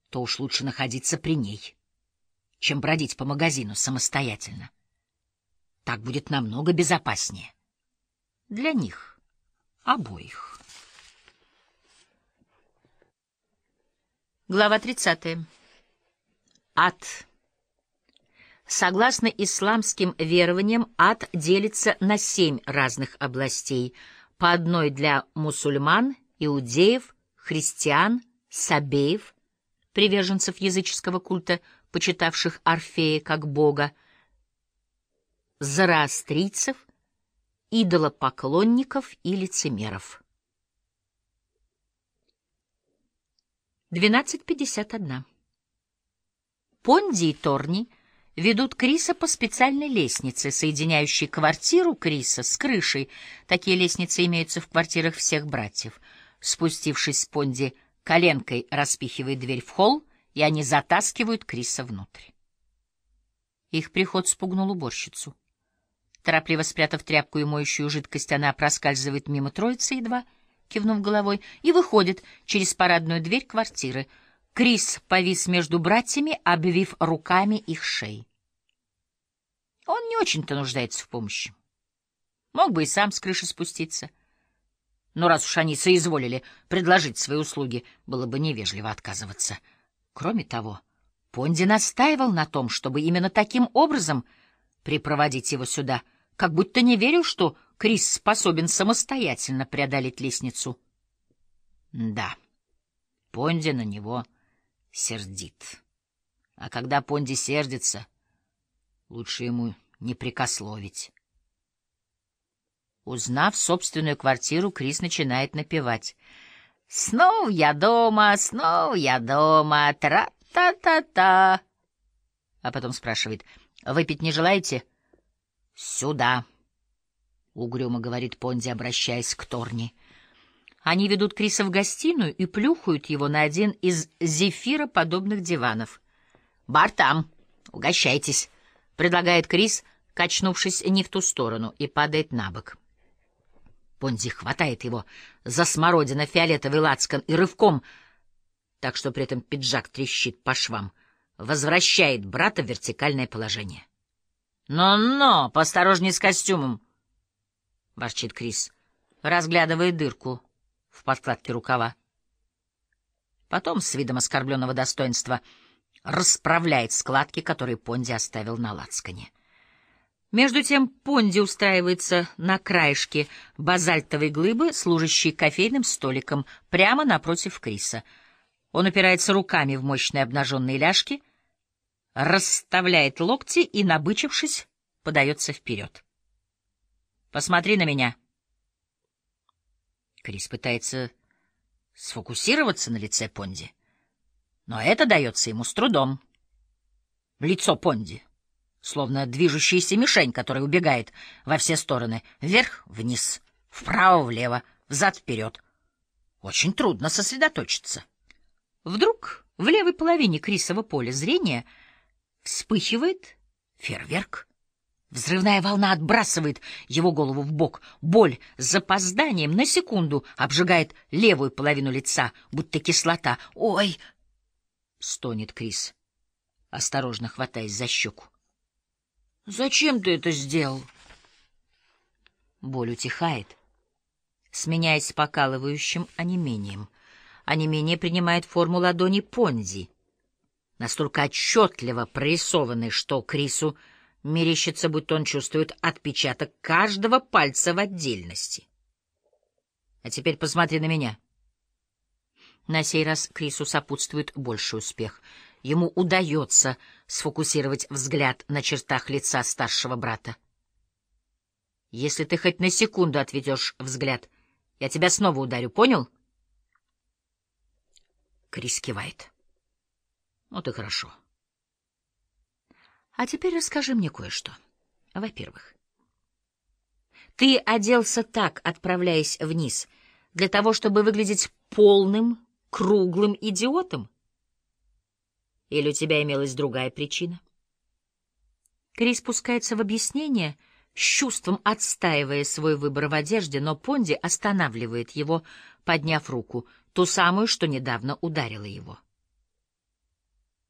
то уж лучше находиться при ней, чем бродить по магазину самостоятельно. Так будет намного безопаснее. Для них обоих. Глава 30. Ад. Согласно исламским верованиям, ад делится на 7 разных областей, по одной для мусульман, иудеев, христиан, сабеев, приверженцев языческого культа, почитавших Орфея как бога, зороастрийцев, идолопоклонников и лицемеров. 12:51. Понди и Торни ведут Криса по специальной лестнице, соединяющей квартиру Криса с крышей. Такие лестницы имеются в квартирах всех братьев. Спустившись с Понди, коленкой распихивает дверь в холл, и они затаскивают Криса внутрь. Их приход спугнул уборщицу. Торопливо спрятав тряпку и моющую жидкость, она проскальзывает мимо троицы, едва кивнув головой, и выходит через парадную дверь квартиры. Крис повис между братьями, обвив руками их шеи. Он не очень-то нуждается в помощи. Мог бы и сам с крыши спуститься. Но раз уж они соизволили предложить свои услуги, было бы невежливо отказываться. Кроме того, Понди настаивал на том, чтобы именно таким образом припроводить его сюда, как будто не верил, что Крис способен самостоятельно преодолеть лестницу. Да, Понди на него сердит. А когда Понди сердится, лучше ему не прекословить. Узнав собственную квартиру, Крис начинает напевать. «Снова я дома, тра-та-та-та». А потом спрашивает: «Выпить не желаете?» «Сюда», — угрюмо говорит Понди, обращаясь к Торни. Они ведут Криса в гостиную и плюхают его на один из зефироподобных диванов. «Бар там, угощайтесь», — предлагает Крис, качнувшись не в ту сторону, и падает на бок. Понди хватает его за смородино-фиолетовый лацкан и рывком, так что при этом пиджак трещит по швам, возвращает брата в вертикальное положение. «Но-но, поосторожней с костюмом», — ворчит Крис, разглядывая дырку в подкладке рукава. Потом, с видом оскорбленного достоинства, расправляет складки, которые Понди оставил на лацкане. Между тем Понди устраивается на краешке базальтовой глыбы, служащей кофейным столиком, прямо напротив Криса. Он упирается руками в мощные обнаженные ляжки, расставляет локти и, набычившись, подается вперед. «Посмотри на меня». Крис пытается сфокусироваться на лице Понди, но это дается ему с трудом. Лицо Понди словно движущаяся мишень, которая убегает во все стороны, вверх-вниз, вправо-влево, взад-вперед. Очень трудно сосредоточиться. Вдруг в левой половине Крисова поля зрения вспыхивает фейерверк. Взрывная волна отбрасывает его голову в бок. Боль с запозданием на секунду обжигает левую половину лица, будто кислота. «Ой!» — стонет Крис, осторожно хватаясь за щеку. «Зачем ты это сделал?» Боль утихает, сменяясь покалывающим онемением. Онемение принимает форму ладони Понди, настолько отчетливо прорисованной, что Крису мерещится, будто он чувствует отпечаток каждого пальца в отдельности. «А теперь посмотри на меня». На сей раз Крису сопутствует больший успех. Ему удается сфокусировать взгляд на чертах лица старшего брата. «Если ты хоть на секунду отведешь взгляд, я тебя снова ударю, понял?» Крис кивает. «Вот и хорошо. А теперь расскажи мне кое-что. Во-первых, ты оделся так, отправляясь вниз, для того, чтобы выглядеть полным, круглым идиотом? Или у тебя имелась другая причина?» Крис спускается в объяснение, с чувством отстаивая свой выбор в одежде, но Понди останавливает его, подняв руку, ту самую, что недавно ударила его.